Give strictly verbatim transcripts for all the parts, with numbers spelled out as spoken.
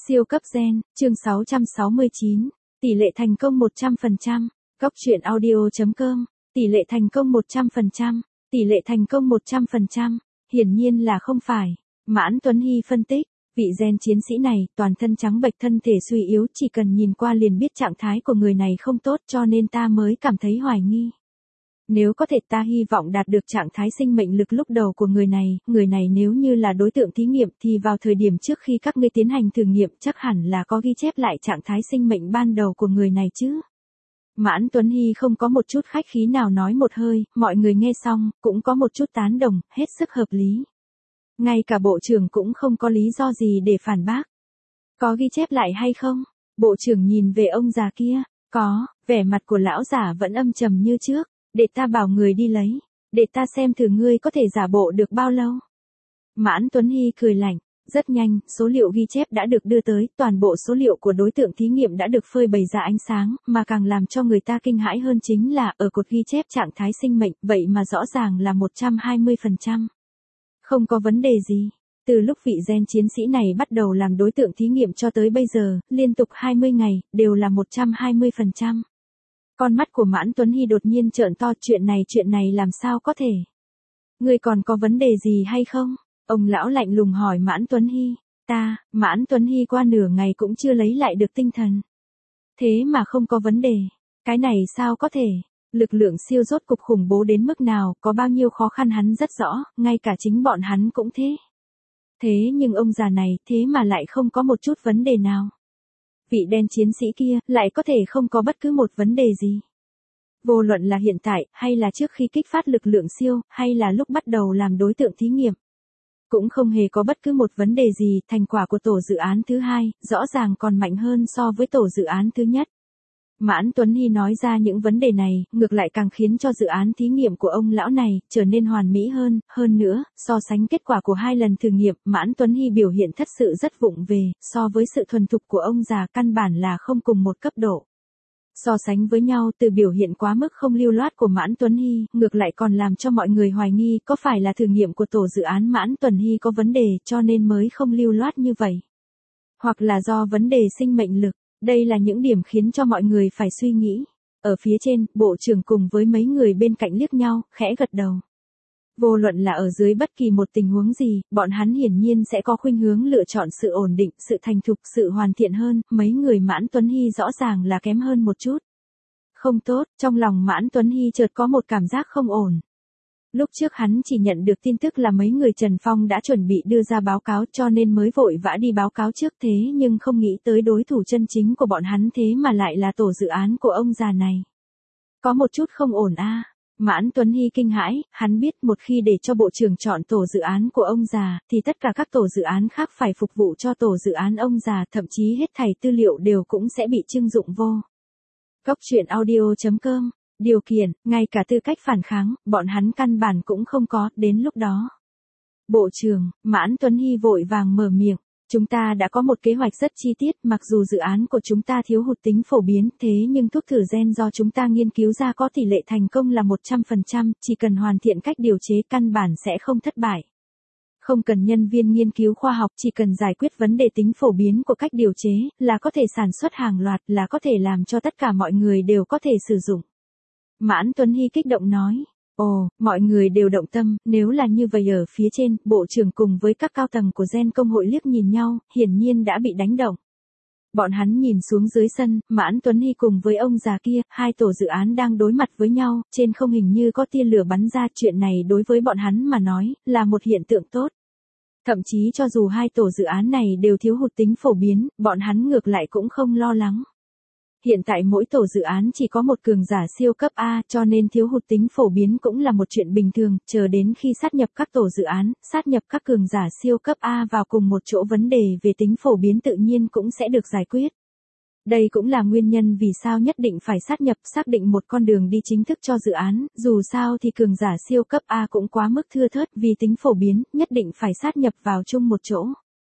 Siêu cấp gen, chương sáu trăm sáu mươi chín, tỷ lệ thành công một trăm phần trăm, Góc truyện audio chấm com, tỷ lệ thành công một trăm phần trăm, tỷ lệ thành công một trăm phần trăm, hiển nhiên là không phải. Mãn Tuấn Hy phân tích, vị gen chiến sĩ này, toàn thân trắng bệch thân thể suy yếu, chỉ cần nhìn qua liền biết trạng thái của người này không tốt cho nên ta mới cảm thấy hoài nghi. Nếu có thể ta hy vọng đạt được trạng thái sinh mệnh lực lúc đầu của người này, người này nếu như là đối tượng thí nghiệm thì vào thời điểm trước khi các ngươi tiến hành thử nghiệm chắc hẳn là có ghi chép lại trạng thái sinh mệnh ban đầu của người này chứ. Mãn Tuấn Hy không có một chút khách khí nào nói một hơi, mọi người nghe xong, cũng có một chút tán đồng, hết sức hợp lý. Ngay cả bộ trưởng cũng không có lý do gì để phản bác. Có ghi chép lại hay không? Bộ trưởng nhìn về ông già kia, có, vẻ mặt của lão giả vẫn âm trầm như trước. Để ta bảo người đi lấy, để ta xem thử ngươi có thể giả bộ được bao lâu. Mãn Tuấn Hy cười lạnh, rất nhanh, số liệu ghi chép đã được đưa tới, toàn bộ số liệu của đối tượng thí nghiệm đã được phơi bày ra ánh sáng, mà càng làm cho người ta kinh hãi hơn chính là ở cột ghi chép trạng thái sinh mệnh, vậy mà rõ ràng là một trăm hai mươi phần trăm. Không có vấn đề gì. Từ lúc vị gen chiến sĩ này bắt đầu làm đối tượng thí nghiệm cho tới bây giờ, liên tục hai mươi ngày, đều là một trăm hai mươi phần trăm. Con mắt của Mãn Tuấn Hy đột nhiên trợn to, chuyện này chuyện này làm sao có thể? Ngươi còn có vấn đề gì hay không? Ông lão lạnh lùng hỏi Mãn Tuấn Hy. Ta, Mãn Tuấn Hy qua nửa ngày cũng chưa lấy lại được tinh thần. Thế mà không có vấn đề. Cái này sao có thể? Lực lượng siêu rốt cục khủng bố đến mức nào, có bao nhiêu khó khăn hắn rất rõ, ngay cả chính bọn hắn cũng thế. Thế nhưng ông già này, thế mà lại không có một chút vấn đề nào. Vị đen chiến sĩ kia, lại có thể không có bất cứ một vấn đề gì. Vô luận là hiện tại, hay là trước khi kích phát lực lượng siêu, hay là lúc bắt đầu làm đối tượng thí nghiệm. Cũng không hề có bất cứ một vấn đề gì, thành quả của tổ dự án thứ hai, rõ ràng còn mạnh hơn so với tổ dự án thứ nhất. Mãn Tuấn Hy nói ra những vấn đề này, ngược lại càng khiến cho dự án thí nghiệm của ông lão này trở nên hoàn mỹ hơn, hơn nữa, so sánh kết quả của hai lần thử nghiệm, Mãn Tuấn Hy biểu hiện thật sự rất vụng về, so với sự thuần thục của ông già căn bản là không cùng một cấp độ. So sánh với nhau, từ biểu hiện quá mức không lưu loát của Mãn Tuấn Hy, ngược lại còn làm cho mọi người hoài nghi có phải là thử nghiệm của tổ dự án Mãn Tuấn Hy có vấn đề cho nên mới không lưu loát như vậy. Hoặc là do vấn đề sinh mệnh lực. Đây là những điểm khiến cho mọi người phải suy nghĩ. Ở phía trên, bộ trưởng cùng với mấy người bên cạnh liếc nhau, khẽ gật đầu. Vô luận là ở dưới bất kỳ một tình huống gì, bọn hắn hiển nhiên sẽ có khuynh hướng lựa chọn sự ổn định, sự thành thục, sự hoàn thiện hơn, mấy người Mãn Tuấn Hy rõ ràng là kém hơn một chút. Không tốt, trong lòng Mãn Tuấn Hy chợt có một cảm giác không ổn. Lúc trước hắn chỉ nhận được tin tức là mấy người Trần Phong đã chuẩn bị đưa ra báo cáo cho nên mới vội vã đi báo cáo trước, thế nhưng không nghĩ tới đối thủ chân chính của bọn hắn thế mà lại là tổ dự án của ông già này. Có một chút không ổn a. À. Mãn Tuấn Hy kinh hãi, hắn biết một khi để cho bộ trưởng chọn tổ dự án của ông già, thì tất cả các tổ dự án khác phải phục vụ cho tổ dự án ông già, thậm chí hết thảy tư liệu đều cũng sẽ bị trưng dụng vô. Góc truyện audio chấm com. Điều kiện, ngay cả tư cách phản kháng, bọn hắn căn bản cũng không có, đến lúc đó. Bộ trưởng, Mãn Tuấn Hy vội vàng mở miệng, chúng ta đã có một kế hoạch rất chi tiết, mặc dù dự án của chúng ta thiếu hụt tính phổ biến, thế nhưng thuốc thử gen do chúng ta nghiên cứu ra có tỷ lệ thành công là một trăm phần trăm, chỉ cần hoàn thiện cách điều chế căn bản sẽ không thất bại. Không cần nhân viên nghiên cứu khoa học, chỉ cần giải quyết vấn đề tính phổ biến của cách điều chế, là có thể sản xuất hàng loạt, là có thể làm cho tất cả mọi người đều có thể sử dụng. Mãn Tuấn Hy kích động nói, ồ, mọi người đều động tâm, nếu là như vậy ở phía trên, bộ trưởng cùng với các cao tầng của gen công hội liếc nhìn nhau, hiển nhiên đã bị đánh động. Bọn hắn nhìn xuống dưới sân, Mãn Tuấn Hy cùng với ông già kia, hai tổ dự án đang đối mặt với nhau, trên không hình như có tia lửa bắn ra, chuyện này đối với bọn hắn mà nói, là một hiện tượng tốt. Thậm chí cho dù hai tổ dự án này đều thiếu hụt tính phổ biến, bọn hắn ngược lại cũng không lo lắng. Hiện tại mỗi tổ dự án chỉ có một cường giả siêu cấp A cho nên thiếu hụt tính phổ biến cũng là một chuyện bình thường, chờ đến khi sát nhập các tổ dự án, sát nhập các cường giả siêu cấp A vào cùng một chỗ vấn đề về tính phổ biến tự nhiên cũng sẽ được giải quyết. Đây cũng là nguyên nhân vì sao nhất định phải sát nhập, xác định một con đường đi chính thức cho dự án, dù sao thì cường giả siêu cấp A cũng quá mức thưa thớt vì tính phổ biến, nhất định phải sát nhập vào chung một chỗ.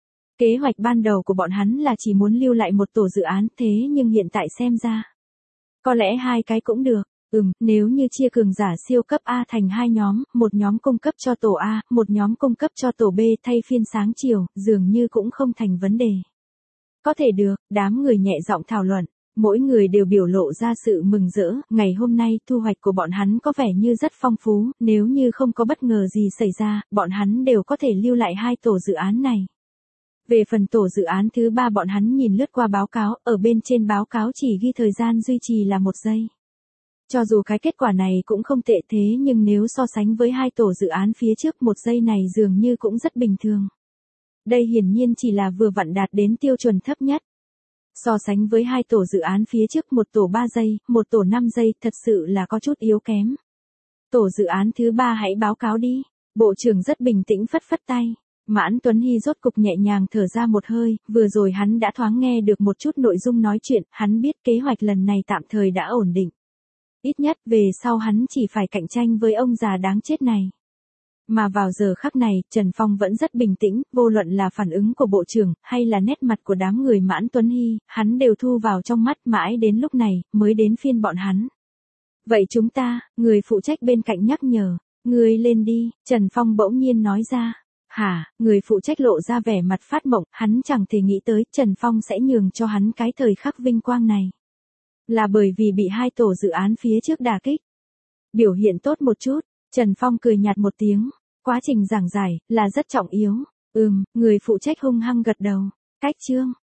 Kế hoạch ban đầu của bọn hắn là chỉ muốn lưu lại một tổ dự án, thế nhưng hiện tại xem ra. Có lẽ hai cái cũng được, ừm, nếu như chia cường giả siêu cấp A thành hai nhóm, một nhóm cung cấp cho tổ A, một nhóm cung cấp cho tổ B thay phiên sáng chiều, dường như cũng không thành vấn đề. Có thể được, đám người nhẹ giọng thảo luận. Mỗi người đều biểu lộ ra sự mừng rỡ, ngày hôm nay thu hoạch của bọn hắn có vẻ như rất phong phú, nếu như không có bất ngờ gì xảy ra, bọn hắn đều có thể lưu lại hai tổ dự án này. Về phần tổ dự án thứ ba bọn hắn nhìn lướt qua báo cáo, ở bên trên báo cáo chỉ ghi thời gian duy trì là một giây. Cho dù cái kết quả này cũng không tệ thế nhưng nếu so sánh với hai tổ dự án phía trước một giây này dường như cũng rất bình thường. Đây hiển nhiên chỉ là vừa vặn đạt đến tiêu chuẩn thấp nhất. So sánh với hai tổ dự án phía trước một tổ ba giây, một tổ năm giây thật sự là có chút yếu kém. Tổ dự án thứ ba hãy báo cáo đi. Bộ trưởng rất bình tĩnh phất phất tay. Mãn Tuấn Hy rốt cục nhẹ nhàng thở ra một hơi, vừa rồi hắn đã thoáng nghe được một chút nội dung nói chuyện, hắn biết kế hoạch lần này tạm thời đã ổn định. Ít nhất về sau hắn chỉ phải cạnh tranh với ông già đáng chết này. Mà vào giờ khắc này, Trần Phong vẫn rất bình tĩnh, vô luận là phản ứng của bộ trưởng, hay là nét mặt của đám người Mãn Tuấn Hy, hắn đều thu vào trong mắt mãi đến lúc này, mới đến phiên bọn hắn. Vậy chúng ta, người phụ trách bên cạnh nhắc nhở, người lên đi, Trần Phong bỗng nhiên nói ra. Hả, người phụ trách lộ ra vẻ mặt phát mộng, hắn chẳng thể nghĩ tới Trần Phong sẽ nhường cho hắn cái thời khắc vinh quang này. Là bởi vì bị hai tổ dự án phía trước đả kích. Biểu hiện tốt một chút, Trần Phong cười nhạt một tiếng, quá trình giảng giải là rất trọng yếu. Ừm, người phụ trách hung hăng gật đầu. Cách chương